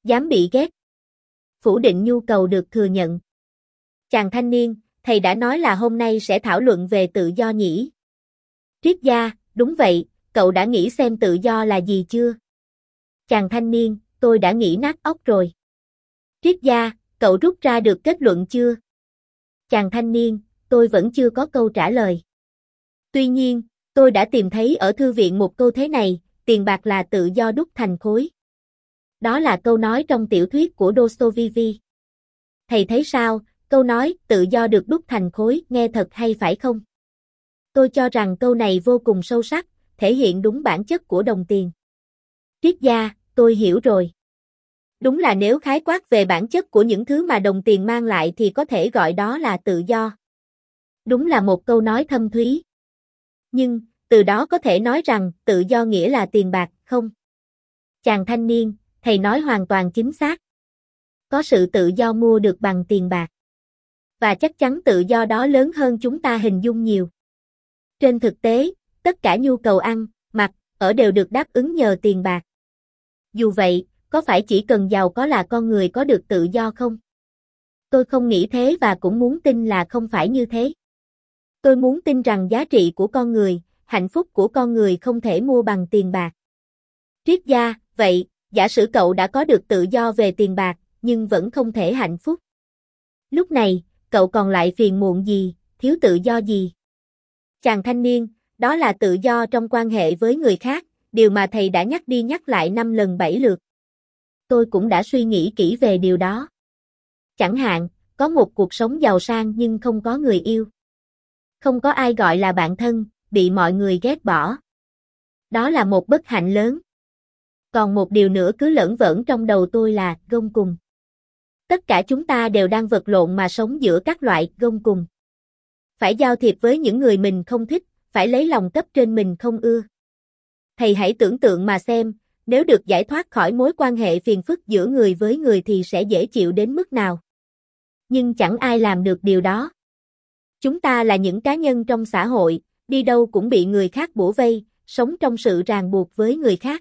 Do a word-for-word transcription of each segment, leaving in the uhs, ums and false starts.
Dám bị ghét. Phủ định nhu cầu được thừa nhận. Chàng thanh niên, thầy đã nói là hôm nay sẽ thảo luận về tự do nhỉ? Triết gia, đúng vậy, cậu đã nghĩ xem tự do là gì chưa? Chàng thanh niên, tôi đã nghĩ nát óc rồi. Triết gia, cậu rút ra được kết luận chưa? Chàng thanh niên, tôi vẫn chưa có câu trả lời. Tuy nhiên, tôi đã tìm thấy ở thư viện một câu thế này, tiền bạc là tự do đúc thành khối. Đó là câu nói trong tiểu thuyết của Dostoevsky. Thầy thấy sao, câu nói tự do được đúc thành khối nghe thật hay phải không? Tôi cho rằng câu này vô cùng sâu sắc, thể hiện đúng bản chất của đồng tiền. Triết gia, tôi hiểu rồi. Đúng là nếu khái quát về bản chất của những thứ mà đồng tiền mang lại thì có thể gọi đó là tự do. Đúng là một câu nói thâm thúy. Nhưng, từ đó có thể nói rằng tự do nghĩa là tiền bạc, không? Chàng thanh niên, thầy nói hoàn toàn chính xác. Có sự tự do mua được bằng tiền bạc. Và chắc chắn tự do đó lớn hơn chúng ta hình dung nhiều. Trên thực tế, tất cả nhu cầu ăn, mặc, ở đều được đáp ứng nhờ tiền bạc. Dù vậy, có phải chỉ cần giàu có là con người có được tự do không? Tôi không nghĩ thế và cũng muốn tin là không phải như thế. Tôi muốn tin rằng giá trị của con người, hạnh phúc của con người không thể mua bằng tiền bạc. Triết gia, vậy, giả sử cậu đã có được tự do về tiền bạc, nhưng vẫn không thể hạnh phúc. Lúc này, cậu còn lại phiền muộn gì, thiếu tự do gì? Chàng thanh niên, đó là tự do trong quan hệ với người khác, điều mà thầy đã nhắc đi nhắc lại năm lần bảy lượt. Tôi cũng đã suy nghĩ kỹ về điều đó. Chẳng hạn, có một cuộc sống giàu sang nhưng không có người yêu. Không có ai gọi là bạn thân, bị mọi người ghét bỏ. Đó là một bất hạnh lớn. Còn một điều nữa cứ lởn vởn trong đầu tôi là gông cùng. Tất cả chúng ta đều đang vật lộn mà sống giữa các loại gông cùng. Phải giao thiệp với những người mình không thích, phải lấy lòng cấp trên mình không ưa. Thầy hãy tưởng tượng mà xem, nếu được giải thoát khỏi mối quan hệ phiền phức giữa người với người thì sẽ dễ chịu đến mức nào. Nhưng chẳng ai làm được điều đó. Chúng ta là những cá nhân trong xã hội, đi đâu cũng bị người khác bủa vây, sống trong sự ràng buộc với người khác.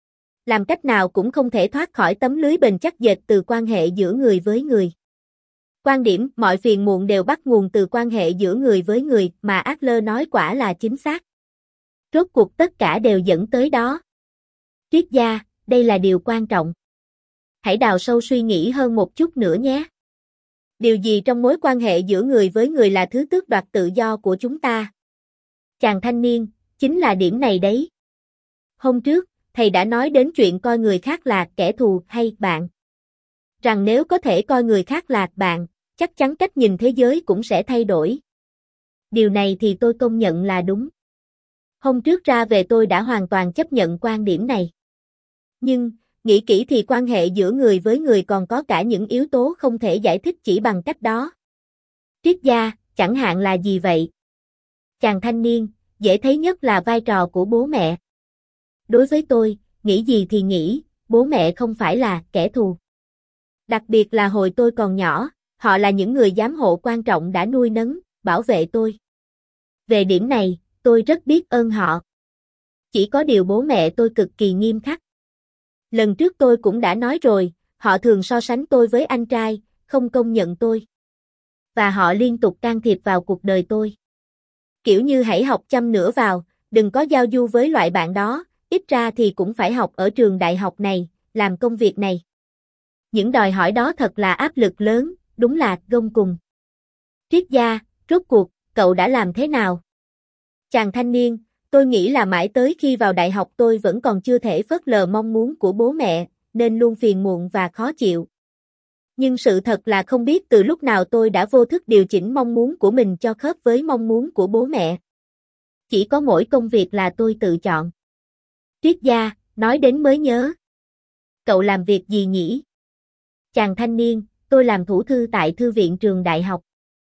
Làm cách nào cũng không thể thoát khỏi tấm lưới bền chắc dệt từ quan hệ giữa người với người. Quan điểm mọi phiền muộn đều bắt nguồn từ quan hệ giữa người với người mà Adler nói quả là chính xác. Rốt cuộc tất cả đều dẫn tới đó. Triết gia, đây là điều quan trọng. Hãy đào sâu suy nghĩ hơn một chút nữa nhé. Điều gì trong mối quan hệ giữa người với người là thứ tước đoạt tự do của chúng ta? Chàng thanh niên, chính là điểm này đấy. Hôm trước, thầy đã nói đến chuyện coi người khác là kẻ thù hay bạn. Rằng nếu có thể coi người khác là bạn, chắc chắn cách nhìn thế giới cũng sẽ thay đổi. Điều này thì tôi công nhận là đúng. Hôm trước ra về tôi đã hoàn toàn chấp nhận quan điểm này. Nhưng, nghĩ kỹ thì quan hệ giữa người với người còn có cả những yếu tố không thể giải thích chỉ bằng cách đó. Triết gia, chẳng hạn là gì vậy? Chàng thanh niên, dễ thấy nhất là vai trò của bố mẹ. Đối với tôi, nghĩ gì thì nghĩ, bố mẹ không phải là kẻ thù. Đặc biệt là hồi tôi còn nhỏ, họ là những người giám hộ quan trọng đã nuôi nấng, bảo vệ tôi. Về điểm này, tôi rất biết ơn họ. Chỉ có điều bố mẹ tôi cực kỳ nghiêm khắc. Lần trước tôi cũng đã nói rồi, họ thường so sánh tôi với anh trai, không công nhận tôi. Và họ liên tục can thiệp vào cuộc đời tôi. Kiểu như hãy học chăm nữa vào, đừng có giao du với loại bạn đó, ít ra thì cũng phải học ở trường đại học này, làm công việc này. Những đòi hỏi đó thật là áp lực lớn, đúng là gông cùng. Triết gia, rốt cuộc, cậu đã làm thế nào? Chàng thanh niên, tôi nghĩ là mãi tới khi vào đại học tôi vẫn còn chưa thể phớt lờ mong muốn của bố mẹ, nên luôn phiền muộn và khó chịu. Nhưng sự thật là không biết từ lúc nào tôi đã vô thức điều chỉnh mong muốn của mình cho khớp với mong muốn của bố mẹ. Chỉ có mỗi công việc là tôi tự chọn. Triết gia, nói đến mới nhớ. Cậu làm việc gì nhỉ? Chàng thanh niên, tôi làm thủ thư tại thư viện trường đại học.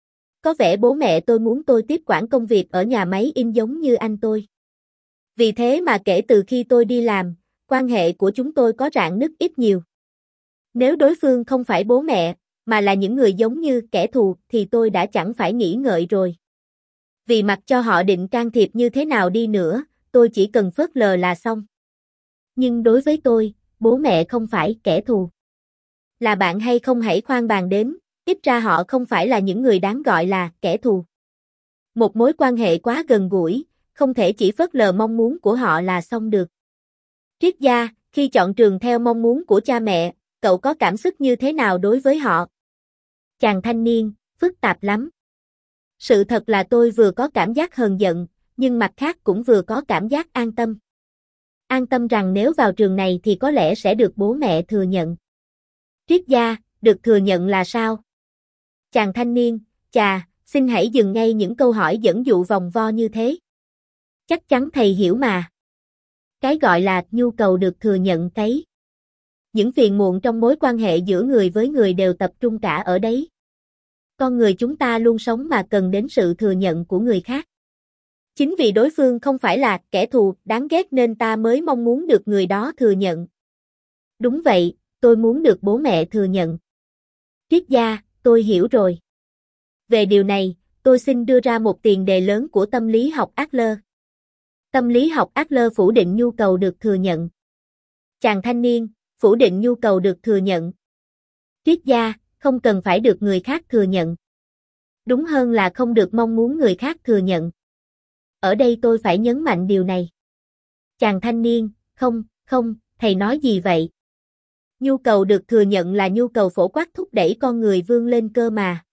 Có vẻ bố mẹ tôi muốn tôi tiếp quản công việc ở nhà máy in giống như anh tôi. Vì thế mà kể từ khi tôi đi làm, quan hệ của chúng tôi có rạn nứt ít nhiều. Nếu đối phương không phải bố mẹ, mà là những người giống như kẻ thù thì tôi đã chẳng phải nghĩ ngợi rồi. Vì mặc cho họ định can thiệp như thế nào đi nữa, tôi chỉ cần phớt lờ là xong. Nhưng đối với tôi, bố mẹ không phải kẻ thù. Là bạn hay không hãy khoan bàn đến, ít ra họ không phải là những người đáng gọi là kẻ thù. Một mối quan hệ quá gần gũi, không thể chỉ phớt lờ mong muốn của họ là xong được. Triết gia, khi chọn trường theo mong muốn của cha mẹ, cậu có cảm xúc như thế nào đối với họ? Chàng thanh niên, phức tạp lắm. Sự thật là tôi vừa có cảm giác hờn giận, nhưng mặt khác cũng vừa có cảm giác an tâm. An tâm rằng nếu vào trường này thì có lẽ sẽ được bố mẹ thừa nhận. Triết gia, được thừa nhận là sao? Chàng thanh niên, chà, xin hãy dừng ngay những câu hỏi dẫn dụ vòng vo như thế. Chắc chắn thầy hiểu mà. Cái gọi là nhu cầu được thừa nhận cái. Những phiền muộn trong mối quan hệ giữa người với người đều tập trung cả ở đấy. Con người chúng ta luôn sống mà cần đến sự thừa nhận của người khác. Chính vì đối phương không phải là kẻ thù đáng ghét nên ta mới mong muốn được người đó thừa nhận. Đúng vậy, tôi muốn được bố mẹ thừa nhận. Triết gia, tôi hiểu rồi. Về điều này, tôi xin đưa ra một tiền đề lớn của tâm lý học Adler. Tâm lý học Adler phủ định nhu cầu được thừa nhận. Chàng thanh niên, phủ định nhu cầu được thừa nhận. Triết gia, không cần phải được người khác thừa nhận. Đúng hơn là không được mong muốn người khác thừa nhận. Ở đây tôi phải nhấn mạnh điều này. Chàng thanh niên, không, không, thầy nói gì vậy? Nhu cầu được thừa nhận là nhu cầu phổ quát thúc đẩy con người vươn lên cơ mà.